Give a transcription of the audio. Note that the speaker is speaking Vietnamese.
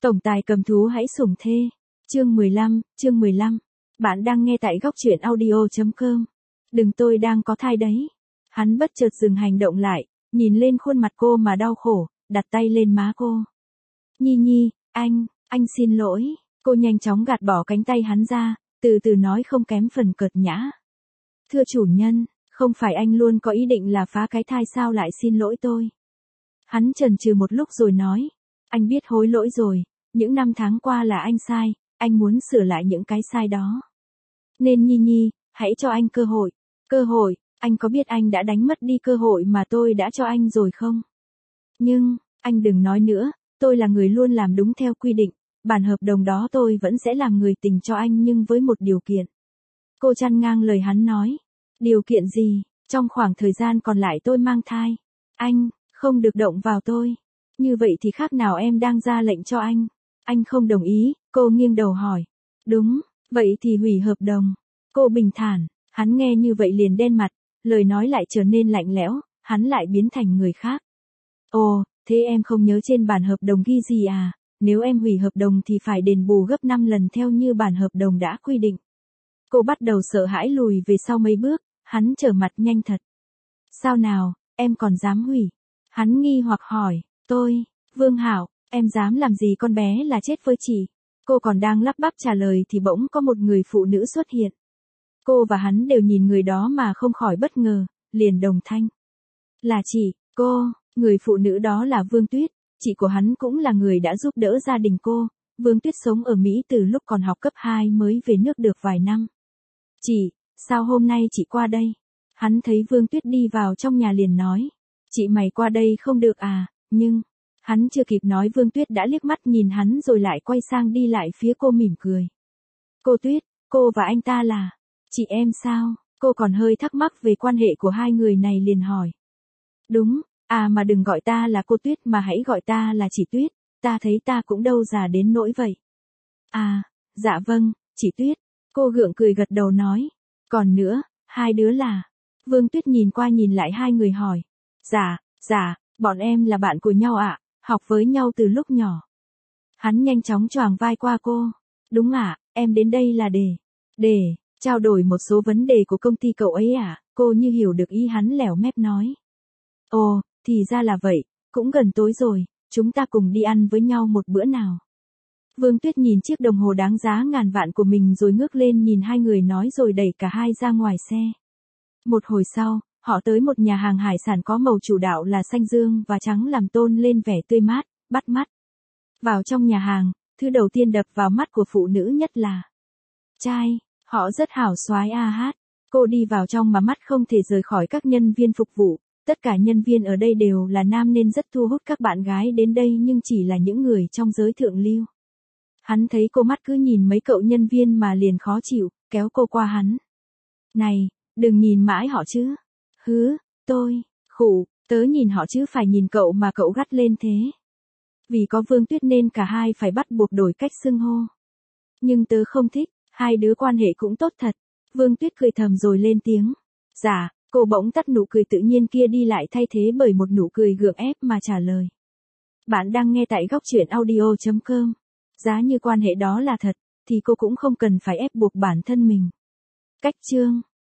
Tổng tài cầm thú hãy sủng thê. Chương 15. Bạn đang nghe tại góc truyện audio.com. Đừng, tôi đang có thai đấy. Hắn bất chợt dừng hành động lại, nhìn lên khuôn mặt cô mà đau khổ, đặt tay lên má cô. Nhi, anh xin lỗi. Cô nhanh chóng gạt bỏ cánh tay hắn ra, từ từ nói không kém phần cợt nhã. Thưa chủ nhân, không phải anh luôn có ý định là phá cái thai sao lại xin lỗi tôi. Hắn chần chừ một lúc rồi nói, anh biết hối lỗi rồi, những năm tháng qua là anh sai, anh muốn sửa lại những cái sai đó. Nên Nhi, hãy cho anh cơ hội. Cơ hội, anh có biết anh đã đánh mất đi cơ hội mà tôi đã cho anh rồi không? Nhưng, anh đừng nói nữa, tôi là người luôn làm đúng theo quy định, bản hợp đồng đó tôi vẫn sẽ làm người tình cho anh nhưng với một điều kiện. Cô chặn ngang lời hắn nói, điều kiện gì? Trong khoảng thời gian còn lại tôi mang thai, anh không được động vào tôi. Như vậy thì khác nào em đang ra lệnh cho anh. Anh không đồng ý, cô nghiêng đầu hỏi. Đúng, vậy thì hủy hợp đồng. Cô bình thản, hắn nghe như vậy liền đen mặt, lời nói lại trở nên lạnh lẽo, hắn lại biến thành người khác. Ồ, thế em không nhớ trên bản hợp đồng ghi gì à? Nếu em hủy hợp đồng thì phải đền bù gấp 5 lần theo như bản hợp đồng đã quy định. Cô bắt đầu sợ hãi lùi về sau mấy bước, hắn trở mặt nhanh thật. Sao nào, em còn dám hủy? Hắn nghi hoặc hỏi, Vương Hảo, em dám làm gì con bé là chết với chị? Cô còn đang lắp bắp trả lời thì bỗng có một người phụ nữ xuất hiện. Cô và hắn đều nhìn người đó mà không khỏi bất ngờ, liền đồng thanh. Là chị, người phụ nữ đó là Vương Tuyết, chị của hắn cũng là người đã giúp đỡ gia đình cô. Vương Tuyết sống ở Mỹ từ lúc còn học cấp 2 mới về nước được vài năm. Chị, sao hôm nay chị qua đây? Hắn thấy Vương Tuyết đi vào trong nhà liền nói. Chị mày qua đây không được à, nhưng... Hắn chưa kịp nói Vương Tuyết đã liếc mắt nhìn hắn rồi lại quay sang đi lại phía cô mỉm cười. Cô Tuyết, cô và anh ta là... Chị em sao? Cô còn hơi thắc mắc về quan hệ của hai người này liền hỏi. Đúng, mà đừng gọi ta là cô Tuyết mà hãy gọi ta là chị Tuyết, ta thấy ta cũng đâu già đến nỗi vậy. Dạ vâng, chị Tuyết. Cô gượng cười gật đầu nói. Còn nữa, hai đứa là... Vương Tuyết nhìn qua nhìn lại hai người hỏi. Dạ, bọn em là bạn của nhau ạ, học với nhau từ lúc nhỏ. Hắn nhanh chóng choàng vai qua cô. Đúng ạ, em đến đây là để trao đổi một số vấn đề của công ty cậu ấy ạ. Cô như hiểu được ý hắn lẻo mép nói. Ồ, thì ra là vậy, cũng gần tối rồi, chúng ta cùng đi ăn với nhau một bữa nào. Vương Tuyết nhìn chiếc đồng hồ đáng giá ngàn vạn của mình rồi ngước lên nhìn hai người nói rồi đẩy cả hai ra ngoài xe. Một hồi sau, họ tới một nhà hàng hải sản có màu chủ đạo là xanh dương và trắng làm tôn lên vẻ tươi mát, bắt mắt. Vào trong nhà hàng, thứ đầu tiên đập vào mắt của phụ nữ nhất là trai, họ rất hảo soái hát. Cô đi vào trong mà mắt không thể rời khỏi các nhân viên phục vụ, tất cả nhân viên ở đây đều là nam nên rất thu hút các bạn gái đến đây nhưng chỉ là những người trong giới thượng lưu. Hắn thấy cô mắt cứ nhìn mấy cậu nhân viên mà liền khó chịu, kéo cô qua hắn. Này, đừng nhìn mãi họ chứ. Tớ nhìn họ chứ phải nhìn cậu mà cậu gắt lên thế. Vì có Vương Tuyết nên cả hai phải bắt buộc đổi cách xưng hô. Nhưng tớ không thích, hai đứa quan hệ cũng tốt thật. Vương Tuyết cười thầm rồi lên tiếng. Dạ, cô bỗng tắt nụ cười tự nhiên kia đi lại thay thế bởi một nụ cười gượng ép mà trả lời. Bạn đang nghe tại góc truyện audio.com. Giá như quan hệ đó là thật, thì cô cũng không cần phải ép buộc bản thân mình. Cách chương